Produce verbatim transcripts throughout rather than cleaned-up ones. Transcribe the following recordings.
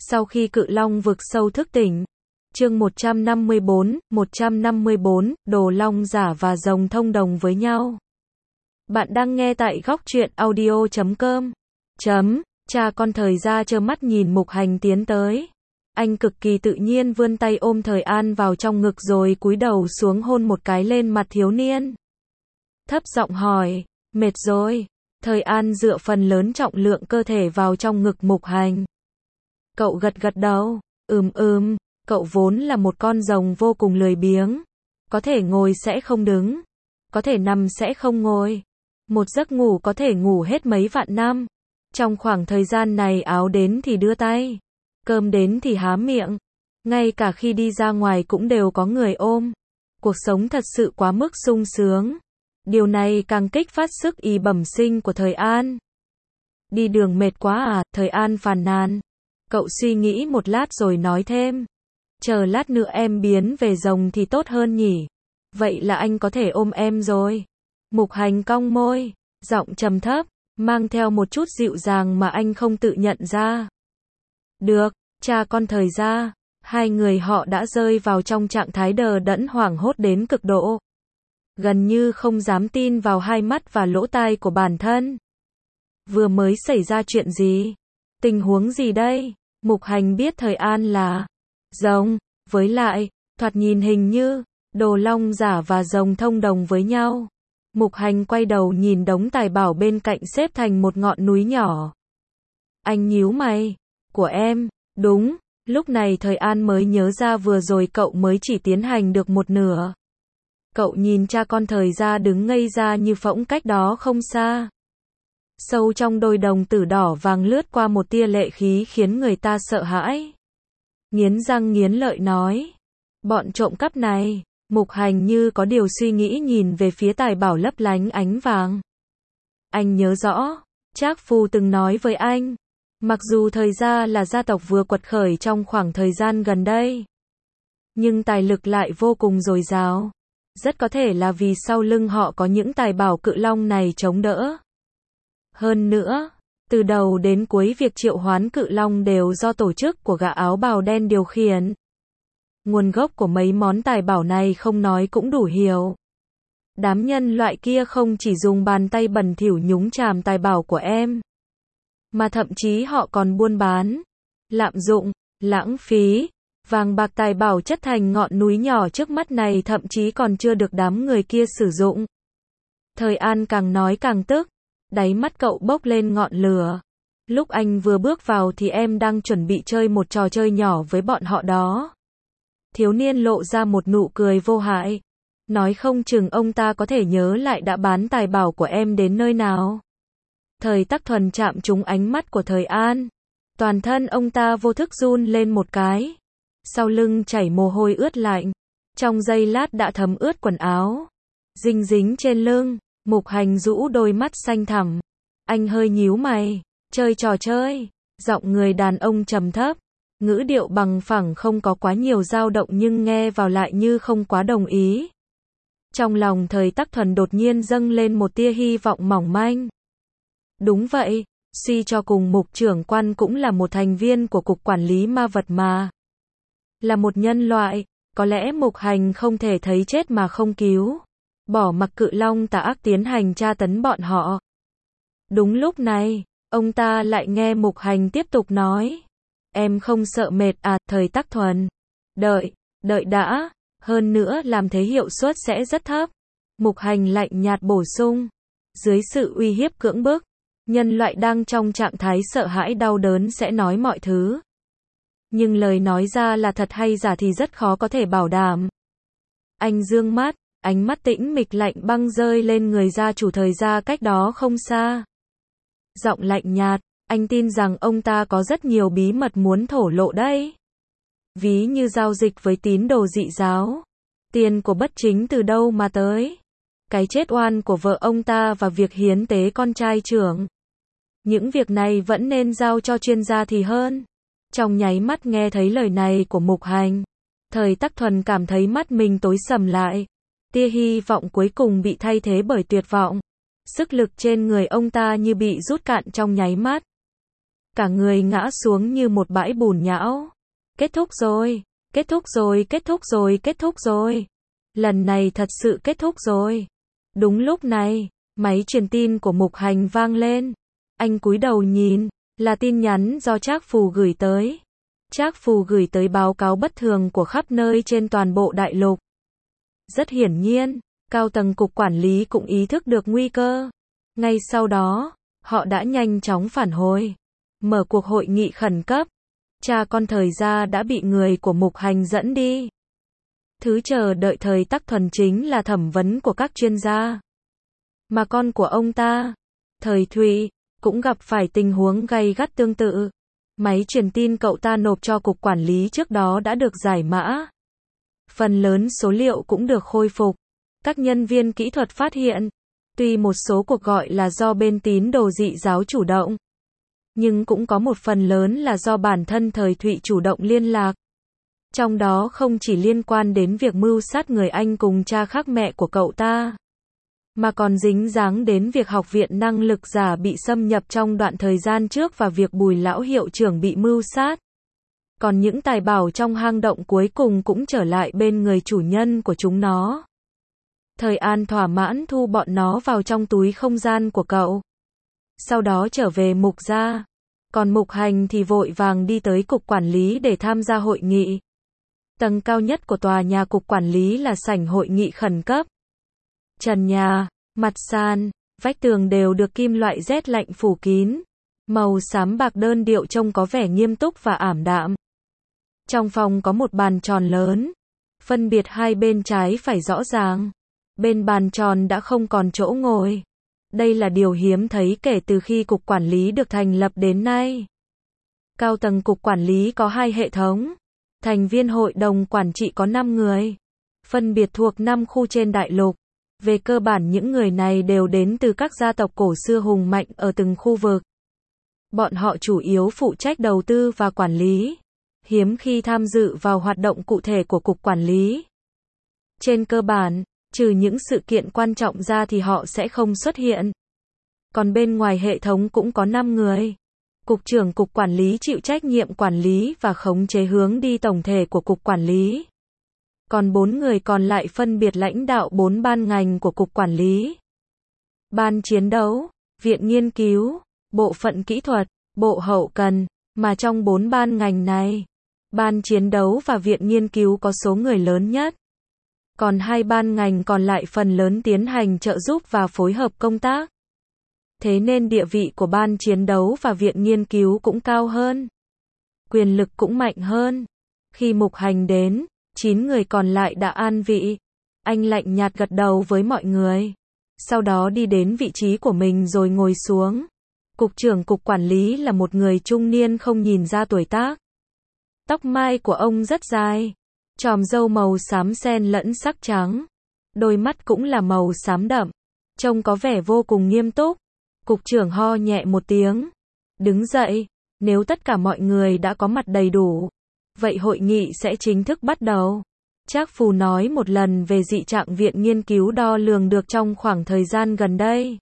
Sau khi cự long vực sâu thức tỉnh. Chương một trăm năm mươi bốn, một trăm năm mươi bốn, đồ long giả và rồng thông đồng với nhau. Bạn đang nghe tại góc truyện audio chấm com. Chấm, cha con Thời Gia trơ mắt nhìn Mục Hành tiến tới. Anh cực kỳ tự nhiên vươn tay ôm Thời An vào trong ngực rồi cúi đầu xuống hôn một cái lên mặt thiếu niên. Thấp giọng hỏi, mệt rồi. Thời An dựa phần lớn trọng lượng cơ thể vào trong ngực Mục Hành. Cậu gật gật đầu, ừm ừm, cậu vốn là một con rồng vô cùng lười biếng. Có thể ngồi sẽ không đứng, có thể nằm sẽ không ngồi. Một giấc ngủ có thể ngủ hết mấy vạn năm. Trong khoảng thời gian này áo đến thì đưa tay, cơm đến thì há miệng. Ngay cả khi đi ra ngoài cũng đều có người ôm. Cuộc sống thật sự quá mức sung sướng. Điều này càng kích phát sức y bẩm sinh của Thời An. Đi đường mệt quá à, Thời An phàn nàn. Cậu suy nghĩ một lát rồi nói thêm. Chờ lát nữa em biến về rồng thì tốt hơn nhỉ. Vậy là anh có thể ôm em rồi. Mục Hành cong môi, giọng trầm thấp, mang theo một chút dịu dàng mà anh không tự nhận ra. Được, cha con Thời Gia. Hai người họ đã rơi vào trong trạng thái đờ đẫn hoảng hốt đến cực độ. Gần như không dám tin vào hai mắt và lỗ tai của bản thân. Vừa mới xảy ra chuyện gì? Tình huống gì đây? Mục Hành biết Thời An là rồng, với lại, thoạt nhìn hình như, đồ long giả và rồng thông đồng với nhau. Mục Hành quay đầu nhìn đống tài bảo bên cạnh xếp thành một ngọn núi nhỏ. Anh nhíu mày, của em, đúng, lúc này Thời An mới nhớ ra vừa rồi cậu mới chỉ tiến hành được một nửa. Cậu nhìn cha con Thời Gia đứng ngây ra như phỗng cách đó không xa. Sâu trong đôi đồng tử đỏ vàng lướt qua một tia lệ khí khiến người ta sợ hãi. Nghiến răng nghiến lợi nói. Bọn trộm cắp này. Mục Hành như có điều suy nghĩ nhìn về phía tài bảo lấp lánh ánh vàng. Anh nhớ rõ, Trác Phu từng nói với anh. Mặc dù Thời Gia là gia tộc vừa quật khởi trong khoảng thời gian gần đây, nhưng tài lực lại vô cùng dồi dào. Rất có thể là vì sau lưng họ có những tài bảo cự long này chống đỡ. Hơn nữa, từ đầu đến cuối việc triệu hoán cự long đều do tổ chức của gã áo bào đen điều khiển. Nguồn gốc của mấy món tài bảo này không nói cũng đủ hiểu. Đám nhân loại kia không chỉ dùng bàn tay bẩn thỉu nhúng chàm tài bảo của em, mà thậm chí họ còn buôn bán, lạm dụng, lãng phí. Vàng bạc tài bảo chất thành ngọn núi nhỏ trước mắt này thậm chí còn chưa được đám người kia sử dụng. Thời An càng nói càng tức, đáy mắt cậu bốc lên ngọn lửa. Lúc anh vừa bước vào thì em đang chuẩn bị chơi một trò chơi nhỏ với bọn họ đó. Thiếu niên lộ ra một nụ cười vô hại. Nói không chừng ông ta có thể nhớ lại đã bán tài bảo của em đến nơi nào. Thời Tắc Thuần chạm trúng ánh mắt của Thời An. Toàn thân ông ta vô thức run lên một cái. Sau lưng chảy mồ hôi ướt lạnh. Trong giây lát đã thấm ướt quần áo. Dinh dính trên lưng. Mục Hành rũ đôi mắt xanh thẳm. Anh hơi nhíu mày. Chơi trò chơi. Giọng người đàn ông trầm thấp. Ngữ điệu bằng phẳng không có quá nhiều dao động nhưng nghe vào lại như không quá đồng ý. Trong lòng Thời Tắc Thuần đột nhiên dâng lên một tia hy vọng mỏng manh. Đúng vậy, suy cho cùng Mục trưởng quan cũng là một thành viên của cục quản lý ma vật mà. Là một nhân loại, có lẽ Mục Hành không thể thấy chết mà không cứu. Bỏ mặc cự long tà ác tiến hành tra tấn bọn họ. Đúng lúc này, ông ta lại nghe Mục Hành tiếp tục nói. Em không sợ mệt à, Thời Tắc Thuần. Đợi, đợi đã, hơn nữa làm thế hiệu suất sẽ rất thấp. Mục Hành lạnh nhạt bổ sung. Dưới sự uy hiếp cưỡng bức, nhân loại đang trong trạng thái sợ hãi đau đớn sẽ nói mọi thứ. Nhưng lời nói ra là thật hay giả thì rất khó có thể bảo đảm. Anh dương mắt, ánh mắt tĩnh mịch lạnh băng rơi lên người gia chủ Thời Gia cách đó không xa. Giọng lạnh nhạt, anh tin rằng ông ta có rất nhiều bí mật muốn thổ lộ đấy. Ví như giao dịch với tín đồ dị giáo. Tiền của bất chính từ đâu mà tới. Cái chết oan của vợ ông ta và việc hiến tế con trai trưởng. Những việc này vẫn nên giao cho chuyên gia thì hơn. Trong nháy mắt nghe thấy lời này của Mục Hành, Thời Tắc Thuần cảm thấy mắt mình tối sầm lại. Tia hy vọng cuối cùng bị thay thế bởi tuyệt vọng. Sức lực trên người ông ta như bị rút cạn trong nháy mắt. cả người ngã xuống như một bãi bùn nhão. Kết thúc rồi, kết thúc rồi, kết thúc rồi, kết thúc rồi. Lần này thật sự kết thúc rồi. Đúng lúc này, máy truyền tin của Mục Hành vang lên. Anh cúi đầu nhìn, là tin nhắn do Trác Phù gửi tới. Trác Phù gửi tới báo cáo bất thường của khắp nơi trên toàn bộ đại lục. Rất hiển nhiên, cao tầng cục quản lý cũng ý thức được nguy cơ. Ngay sau đó, họ đã nhanh chóng phản hồi, mở cuộc hội nghị khẩn cấp. Cha con thời gia đã bị người của Mục Hành dẫn đi. Thứ chờ đợi thời tắc thuần chính là thẩm vấn của các chuyên gia. Mà con của ông ta, Thời Thụy, cũng gặp phải tình huống gay gắt tương tự. Máy truyền tin cậu ta nộp cho cục quản lý trước đó đã được giải mã. Phần lớn số liệu cũng được khôi phục. Các nhân viên kỹ thuật phát hiện, tuy một số cuộc gọi là do bên tín đồ dị giáo chủ động, nhưng cũng có một phần lớn là do bản thân Thời Thụy chủ động liên lạc. Trong đó không chỉ liên quan đến việc mưu sát người anh cùng cha khác mẹ của cậu ta, mà còn dính dáng đến việc học viện năng lực giả bị xâm nhập trong đoạn thời gian trước và việc Bùi lão hiệu trưởng bị mưu sát. Còn những tài bảo trong hang động cuối cùng cũng trở lại bên người chủ nhân của chúng nó. Thời An thỏa mãn thu bọn nó vào trong túi không gian của cậu. Sau đó trở về Mục gia. Còn Mục Hành thì vội vàng đi tới cục quản lý để tham gia hội nghị. Tầng cao nhất của tòa nhà cục quản lý là sảnh hội nghị khẩn cấp. Trần nhà, mặt sàn, vách tường đều được kim loại rét lạnh phủ kín. Màu xám bạc đơn điệu trông có vẻ nghiêm túc và ảm đạm. Trong phòng có một bàn tròn lớn. Phân biệt hai bên trái phải rõ ràng. Bên bàn tròn đã không còn chỗ ngồi. Đây là điều hiếm thấy kể từ khi cục quản lý được thành lập đến nay. Cao tầng cục quản lý có hai hệ thống. Thành viên hội đồng quản trị có năm người. Phân biệt thuộc năm khu trên đại lục. Về cơ bản những người này đều đến từ các gia tộc cổ xưa hùng mạnh ở từng khu vực. Bọn họ chủ yếu phụ trách đầu tư và quản lý. Hiếm khi tham dự vào hoạt động cụ thể của cục quản lý. Trên cơ bản, trừ những sự kiện quan trọng ra thì họ sẽ không xuất hiện. Còn bên ngoài hệ thống cũng có năm người. Cục trưởng cục quản lý chịu trách nhiệm quản lý và khống chế hướng đi tổng thể của cục quản lý. Còn bốn người còn lại phân biệt lãnh đạo bốn ban ngành của cục quản lý. Ban chiến đấu, viện nghiên cứu, bộ phận kỹ thuật, bộ hậu cần, mà trong bốn ban ngành này, ban chiến đấu và viện nghiên cứu có số người lớn nhất. Còn hai ban ngành còn lại phần lớn tiến hành trợ giúp và phối hợp công tác. Thế nên địa vị của ban chiến đấu và viện nghiên cứu cũng cao hơn. Quyền lực cũng mạnh hơn. Khi Mục Hành đến, chín người còn lại đã an vị. Anh lạnh nhạt gật đầu với mọi người. Sau đó đi đến vị trí của mình rồi ngồi xuống. Cục trưởng cục quản lý là một người trung niên không nhìn ra tuổi tác. Tóc mai của ông rất dài. Chòm râu màu xám xen lẫn sắc trắng. Đôi mắt cũng là màu xám đậm. Trông có vẻ vô cùng nghiêm túc. Cục trưởng ho nhẹ một tiếng. Đứng dậy. Nếu tất cả mọi người đã có mặt đầy đủ, vậy hội nghị sẽ chính thức bắt đầu. Trác Phù nói một lần về dị trạng viện nghiên cứu đo lường được trong khoảng thời gian gần đây.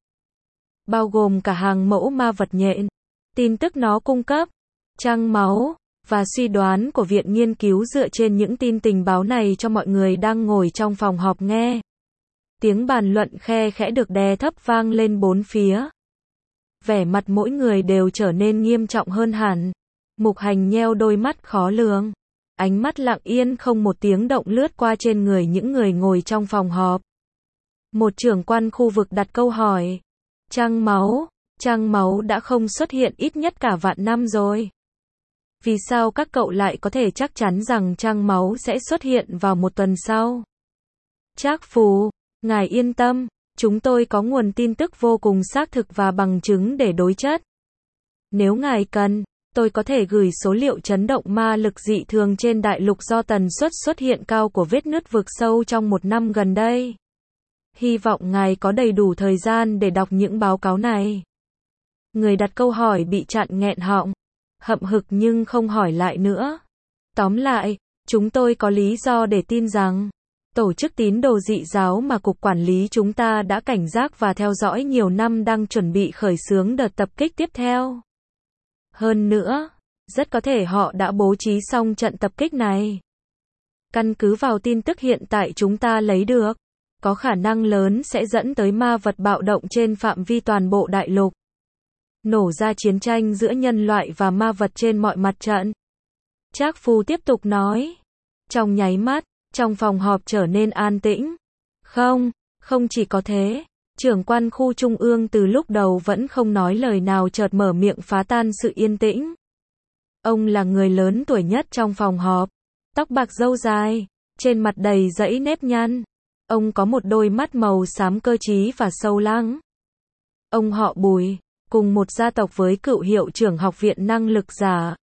Bao gồm cả hàng mẫu ma vật nhện. Tin tức nó cung cấp. Trăng máu. Và suy đoán của viện nghiên cứu dựa trên những tin tình báo này cho mọi người đang ngồi trong phòng họp nghe. Tiếng bàn luận khe khẽ được đè thấp vang lên bốn phía. Vẻ mặt mỗi người đều trở nên nghiêm trọng hơn hẳn. Mục Hành nheo đôi mắt khó lường. Ánh mắt lặng yên không một tiếng động lướt qua trên người những người ngồi trong phòng họp. Một trưởng quan khu vực đặt câu hỏi. Trăng máu, trăng máu đã không xuất hiện ít nhất cả vạn năm rồi. Vì sao các cậu lại có thể chắc chắn rằng trăng máu sẽ xuất hiện vào một tuần sau? Trác Phù, ngài yên tâm, chúng tôi có nguồn tin tức vô cùng xác thực và bằng chứng để đối chất. Nếu ngài cần, tôi có thể gửi số liệu chấn động ma lực dị thường trên đại lục do tần suất xuất hiện cao của vết nứt vực sâu trong một năm gần đây. Hy vọng ngài có đầy đủ thời gian để đọc những báo cáo này. Người đặt câu hỏi bị chặn nghẹn họng. Hậm hực nhưng không hỏi lại nữa. Tóm lại, chúng tôi có lý do để tin rằng tổ chức tín đồ dị giáo mà cục quản lý chúng ta đã cảnh giác và theo dõi nhiều năm đang chuẩn bị khởi xướng đợt tập kích tiếp theo. Hơn nữa, rất có thể họ đã bố trí xong trận tập kích này. Căn cứ vào tin tức hiện tại chúng ta lấy được, có khả năng lớn sẽ dẫn tới ma vật bạo động trên phạm vi toàn bộ đại lục. Nổ ra chiến tranh giữa nhân loại và ma vật trên mọi mặt trận. Trác Phu tiếp tục nói. Trong nháy mắt, trong phòng họp trở nên an tĩnh. Không, không chỉ có thế, trưởng quan khu trung ương từ lúc đầu vẫn không nói lời nào chợt mở miệng phá tan sự yên tĩnh. Ông là người lớn tuổi nhất trong phòng họp, tóc bạc râu dài, trên mặt đầy dãy nếp nhăn. Ông có một đôi mắt màu xám cơ trí và sâu lắng. Ông họ Bùi, cùng một gia tộc với cựu hiệu trưởng học viện năng lực giả.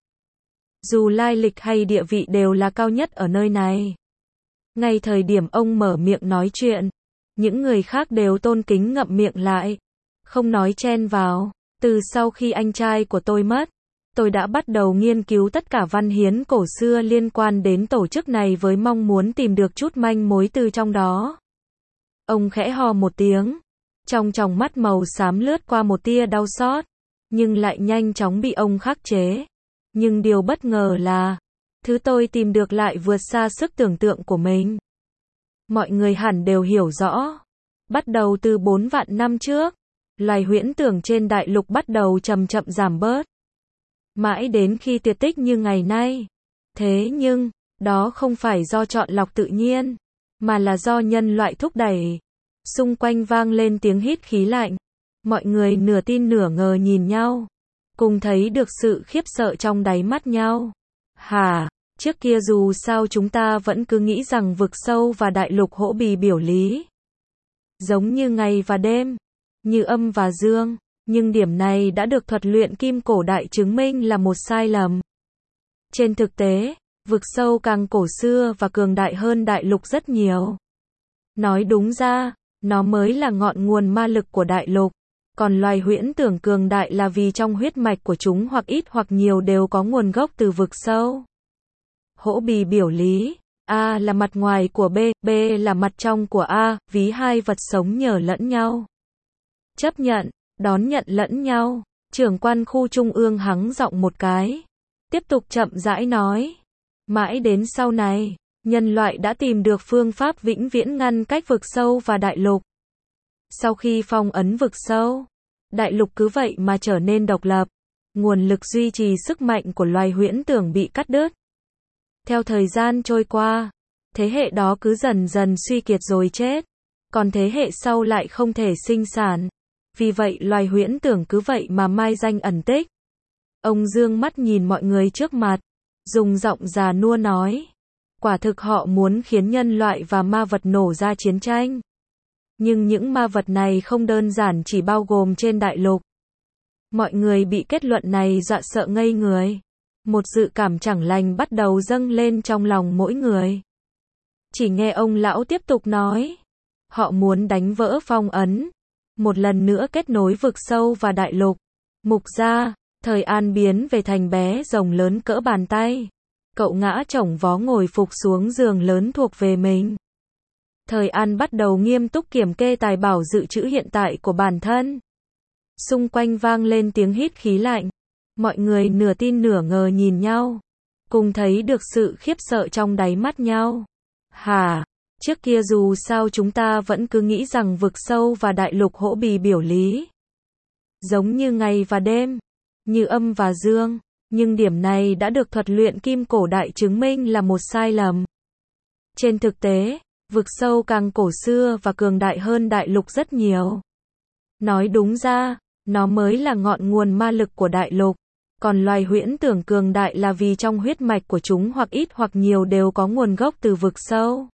Dù lai lịch hay địa vị đều là cao nhất ở nơi này. Ngay thời điểm ông mở miệng nói chuyện, những người khác đều tôn kính ngậm miệng lại, không nói chen vào. Từ sau khi anh trai của tôi mất, tôi đã bắt đầu nghiên cứu tất cả văn hiến cổ xưa liên quan đến tổ chức này với mong muốn tìm được chút manh mối từ trong đó. Ông khẽ ho một tiếng, trong tròng mắt màu xám lướt qua một tia đau xót, nhưng lại nhanh chóng bị ông khắc chế. Nhưng điều bất ngờ là, thứ tôi tìm được lại vượt xa sức tưởng tượng của mình. Mọi người hẳn đều hiểu rõ. Bắt đầu từ bốn vạn năm trước, loài huyễn tưởng trên đại lục bắt đầu chậm chậm giảm bớt. Mãi đến khi tuyệt tích như ngày nay. Thế nhưng, đó không phải do chọn lọc tự nhiên, mà là do nhân loại thúc đẩy. Xung quanh vang lên tiếng hít khí lạnh. Mọi người nửa tin nửa ngờ nhìn nhau, cùng thấy được sự khiếp sợ trong đáy mắt nhau. Hả, trước kia dù sao chúng ta vẫn cứ nghĩ rằng vực sâu và đại lục hỗ bì biểu lý. Giống như ngày và đêm, như âm và dương, nhưng điểm này đã được thuật luyện kim cổ đại chứng minh là một sai lầm. Trên thực tế, vực sâu càng cổ xưa và cường đại hơn đại lục rất nhiều. Nói đúng ra, nó mới là ngọn nguồn ma lực của đại lục. Còn loài huyễn tưởng cường đại là vì trong huyết mạch của chúng hoặc ít hoặc nhiều đều có nguồn gốc từ vực sâu. Hỗ bì biểu lý, A là mặt ngoài của B, B là mặt trong của A, ví hai vật sống nhờ lẫn nhau. Chấp nhận, đón nhận lẫn nhau. Trưởng quan khu trung ương hắng giọng một cái. Tiếp tục chậm rãi nói. Mãi đến sau này, nhân loại đã tìm được phương pháp vĩnh viễn ngăn cách vực sâu và đại lục. Sau khi phong ấn vực sâu, đại lục cứ vậy mà trở nên độc lập. Nguồn lực duy trì sức mạnh của loài huyễn tưởng bị cắt đứt. Theo thời gian trôi qua, thế hệ đó cứ dần dần suy kiệt rồi chết. Còn thế hệ sau lại không thể sinh sản. Vì vậy loài huyễn tưởng cứ vậy mà mai danh ẩn tích. Ông dương mắt nhìn mọi người trước mặt, dùng giọng già nua nói. Quả thực họ muốn khiến nhân loại và ma vật nổ ra chiến tranh. Nhưng những ma vật này không đơn giản chỉ bao gồm trên đại lục. Mọi người bị kết luận này dọa sợ ngây người. Một dự cảm chẳng lành bắt đầu dâng lên trong lòng mỗi người. Chỉ nghe ông lão tiếp tục nói. Họ muốn đánh vỡ phong ấn. Một lần nữa kết nối vực sâu và đại lục. Mục gia, Thời An biến về thành bé rồng lớn cỡ bàn tay. Cậu ngã chổng vó ngồi phục xuống giường lớn thuộc về mình. Thời An bắt đầu nghiêm túc kiểm kê tài bảo dự trữ hiện tại của bản thân. Xung quanh vang lên tiếng hít khí lạnh. Mọi người nửa tin nửa ngờ nhìn nhau, cùng thấy được sự khiếp sợ trong đáy mắt nhau. Hả, trước kia dù sao chúng ta vẫn cứ nghĩ rằng vực sâu và đại lục hỗ bì biểu lý. Giống như ngày và đêm, như âm và dương, nhưng điểm này đã được thuật luyện kim cổ đại chứng minh là một sai lầm. Trên thực tế, vực sâu càng cổ xưa và cường đại hơn đại lục rất nhiều. Nói đúng ra, nó mới là ngọn nguồn ma lực của đại lục. Còn loài huyễn tưởng cường đại là vì trong huyết mạch của chúng hoặc ít hoặc nhiều đều có nguồn gốc từ vực sâu.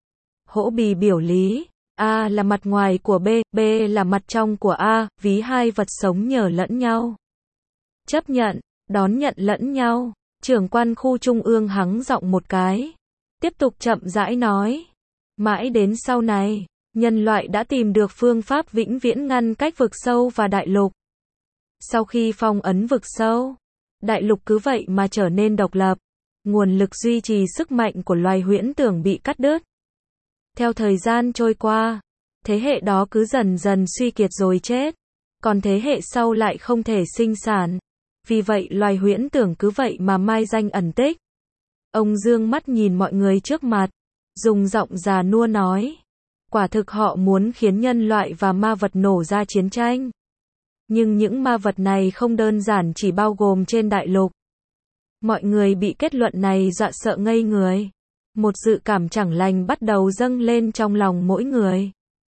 Hỗ bì biểu lý, A là mặt ngoài của B, B là mặt trong của A, ví hai vật sống nhờ lẫn nhau. Chấp nhận, đón nhận lẫn nhau. Trưởng quan khu trung ương hắng giọng một cái. Tiếp tục chậm rãi nói. Mãi đến sau này, nhân loại đã tìm được phương pháp vĩnh viễn ngăn cách vực sâu và đại lục. Sau khi phong ấn vực sâu, đại lục cứ vậy mà trở nên độc lập. Nguồn lực duy trì sức mạnh của loài huyễn tưởng bị cắt đứt. Theo thời gian trôi qua, thế hệ đó cứ dần dần suy kiệt rồi chết. Còn thế hệ sau lại không thể sinh sản. Vì vậy loài huyễn tưởng cứ vậy mà mai danh ẩn tích. Ông dương mắt nhìn mọi người trước mặt, dùng giọng già nua nói. Quả thực họ muốn khiến nhân loại và ma vật nổ ra chiến tranh. Nhưng những ma vật này không đơn giản chỉ bao gồm trên đại lục. Mọi người bị kết luận này dọa sợ ngây người. Một dự cảm chẳng lành bắt đầu dâng lên trong lòng mỗi người.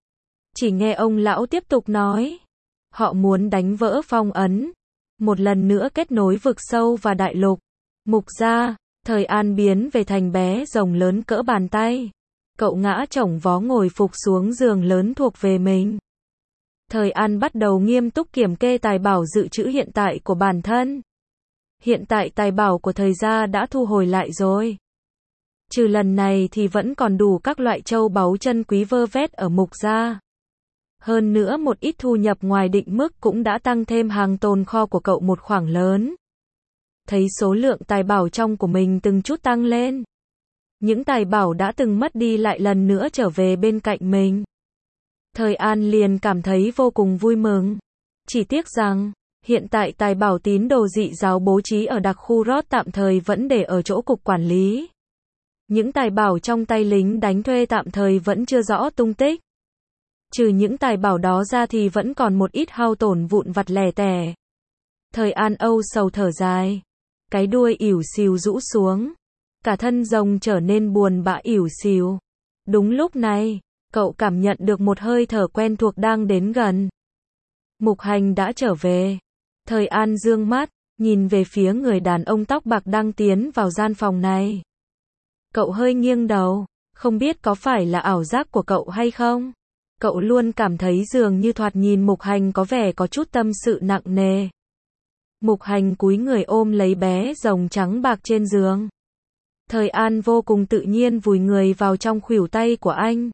Chỉ nghe ông lão tiếp tục nói. Họ muốn đánh vỡ phong ấn. Một lần nữa kết nối vực sâu và đại lục. Mục gia, Thời An biến về thành bé rồng lớn cỡ bàn tay. Cậu ngã chổng vó ngồi phục xuống giường lớn thuộc về mình. Thời An bắt đầu nghiêm túc kiểm kê tài bảo dự trữ hiện tại của bản thân. Hiện tại tài bảo của thời gia đã thu hồi lại rồi. Trừ lần này thì vẫn còn đủ các loại châu báu chân quý vơ vét ở mục gia. Hơn nữa một ít thu nhập ngoài định mức cũng đã tăng thêm hàng tồn kho của cậu một khoảng lớn. Thấy số lượng tài bảo trong của mình từng chút tăng lên. Những tài bảo đã từng mất đi lại lần nữa trở về bên cạnh mình. Thời An liền cảm thấy vô cùng vui mừng. Chỉ tiếc rằng, hiện tại tài bảo tín đồ dị giáo bố trí ở đặc khu Rốt tạm thời vẫn để ở chỗ cục quản lý. Những tài bảo trong tay lính đánh thuê tạm thời vẫn chưa rõ tung tích. Trừ những tài bảo đó ra thì vẫn còn một ít hao tổn vụn vặt lẻ tẻ. Thời An âu sầu thở dài. Cái đuôi ỉu xìu rũ xuống. Cả thân rồng trở nên buồn bã ỉu xìu. Đúng lúc này, cậu cảm nhận được một hơi thở quen thuộc đang đến gần. Mục Hành đã trở về. Thời An dương mắt, nhìn về phía người đàn ông tóc bạc đang tiến vào gian phòng này. Cậu hơi nghiêng đầu, không biết có phải là ảo giác của cậu hay không? Cậu luôn cảm thấy dường như thoạt nhìn Mục Hành có vẻ có chút tâm sự nặng nề. Mục Hành cúi người ôm lấy bé rồng trắng bạc trên giường. Thời An vô cùng tự nhiên vùi người vào trong khuỷu tay của anh.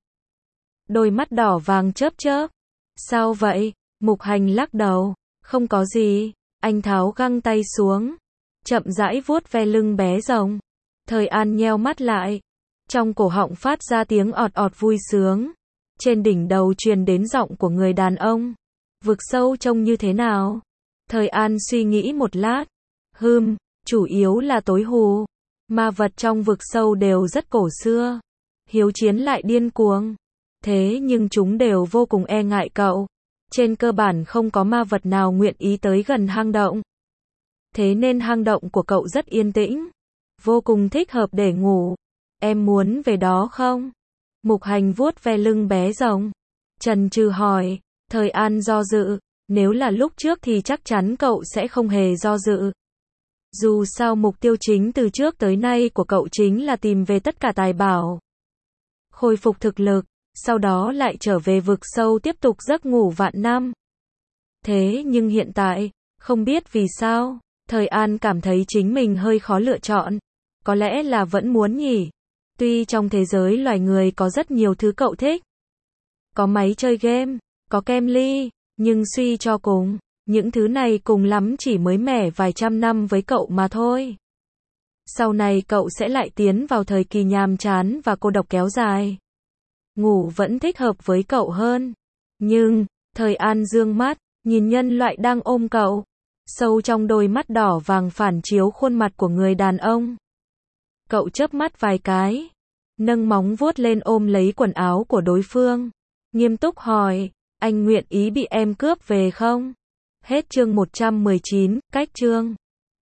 Đôi mắt đỏ vàng chớp chớp. Sao vậy? Mục Hành lắc đầu. Không có gì. Anh tháo găng tay xuống. Chậm rãi vuốt ve lưng bé rồng. Thời An nheo mắt lại. Trong cổ họng phát ra tiếng ọt ọt vui sướng. Trên đỉnh đầu truyền đến giọng của người đàn ông. Vực sâu trông như thế nào? Thời An suy nghĩ một lát. Hừm, chủ yếu là tối hù. Ma vật trong vực sâu đều rất cổ xưa. Hiếu chiến lại điên cuồng. Thế nhưng chúng đều vô cùng e ngại cậu. Trên cơ bản không có ma vật nào nguyện ý tới gần hang động. Thế nên hang động của cậu rất yên tĩnh. Vô cùng thích hợp để ngủ. Em muốn về đó không? Mục Hành vuốt ve lưng bé rồng. Chần chừ hỏi. Thời An do dự. Nếu là lúc trước thì chắc chắn cậu sẽ không hề do dự. Dù sao mục tiêu chính từ trước tới nay của cậu chính là tìm về tất cả tài bảo. Khôi phục thực lực, sau đó lại trở về vực sâu tiếp tục giấc ngủ vạn năm. Thế nhưng hiện tại, không biết vì sao, Thời An cảm thấy chính mình hơi khó lựa chọn. Có lẽ là vẫn muốn nhỉ. Tuy trong thế giới loài người có rất nhiều thứ cậu thích. Có máy chơi game, có kem ly, nhưng suy cho cùng, những thứ này cùng lắm chỉ mới mẻ vài trăm năm với cậu mà thôi. Sau này cậu sẽ lại tiến vào thời kỳ nhàm chán và cô độc kéo dài. Ngủ vẫn thích hợp với cậu hơn. Nhưng, Thời An dương mắt, nhìn nhân loại đang ôm cậu. Sâu trong đôi mắt đỏ vàng phản chiếu khuôn mặt của người đàn ông. Cậu chớp mắt vài cái. Nâng móng vuốt lên ôm lấy quần áo của đối phương. Nghiêm túc hỏi, anh nguyện ý bị em cướp về không? Hết chương một trăm mười chín, cách chương.